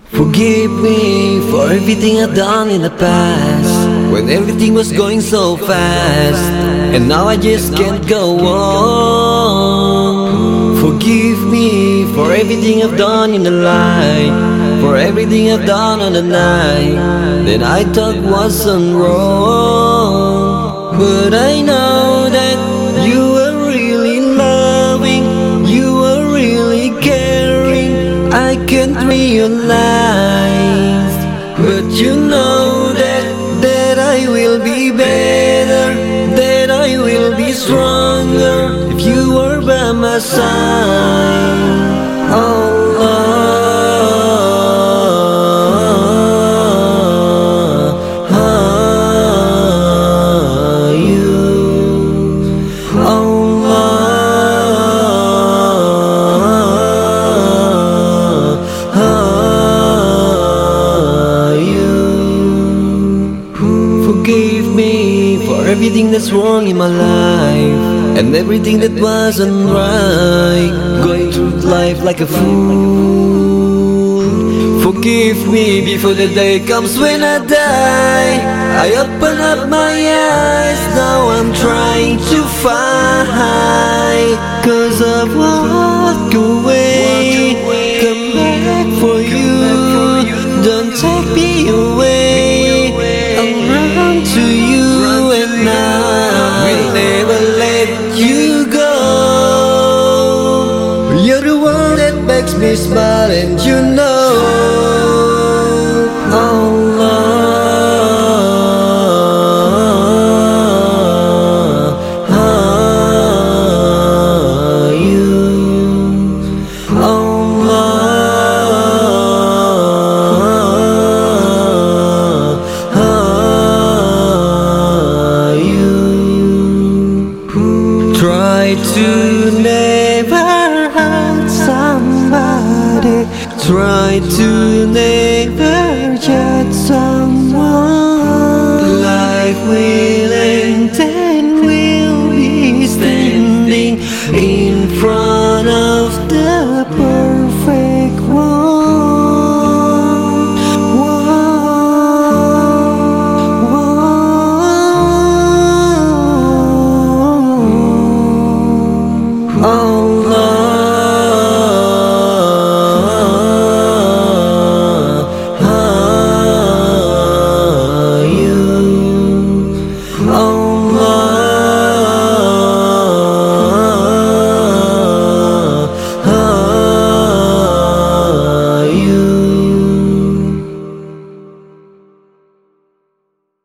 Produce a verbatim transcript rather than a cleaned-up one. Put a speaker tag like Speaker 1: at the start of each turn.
Speaker 1: Forgive me for everything I've done in the past, when everything was going so fast, and now I just can't go on. Forgive me for everything I've done in the light, for everything I've done on the night that I thought wasn't wrong. But I know that you were really loving, you were really caring. I can't realize, but you know that that I will be better, that I will be stronger if you were by my side. Oh Lord, oh, you, oh Lord, oh, you. Forgive me for everything that's wrong in my life, and everything that wasn't right, going through life like a fool. Forgive me before the day comes when I die. I open up my eyes, now I'm trying to fight, 'cause I've walked away, come back for you. Don't take me away, I'll run to you, and I will never let you go. You're the one that makes me smile, and you know, oh Lord, oh, you, oh Lord, oh, you. Try to never hurt somebody, try to never judge someone. Life will